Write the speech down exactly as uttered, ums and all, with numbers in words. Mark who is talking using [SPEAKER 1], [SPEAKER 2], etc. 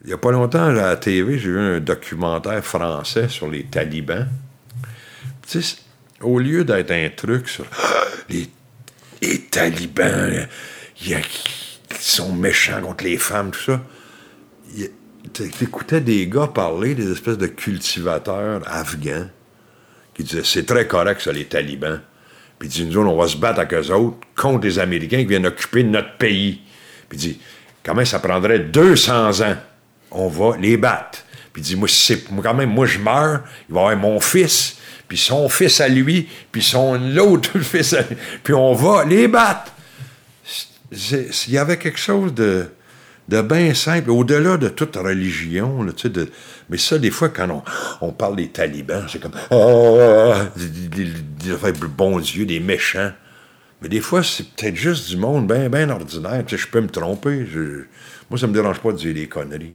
[SPEAKER 1] Il n'y a pas longtemps, à la T V, j'ai vu un documentaire français sur les talibans. Tu sais, au lieu d'être un truc sur ah, les, les talibans, il y a, qui sont méchants contre les femmes, tout ça, tu écoutais des gars parler, des espèces de cultivateurs afghans, qui disaient c'est très correct, ça, les talibans. Puis il dit nous autres, on va se battre avec eux autres contre les Américains qui viennent occuper notre pays. Puis il dit comment ça prendrait deux cents ans? On va les battre. Puis il dit, moi, c'est, quand même, moi, je meurs, il va y avoir mon fils, puis son fils à lui, puis son l'autre fils à lui, puis on va les battre. Il y avait quelque chose de, de bien simple, au-delà de toute religion, là, tu sais, de, mais ça, des fois, quand on, on parle des talibans, c'est comme, oh, des, des, des, des bons dieux, des méchants. Mais des fois, c'est peut-être juste du monde bien, bien ordinaire. Tu sais, je peux me tromper. Je, moi, ça me dérange pas de dire des conneries.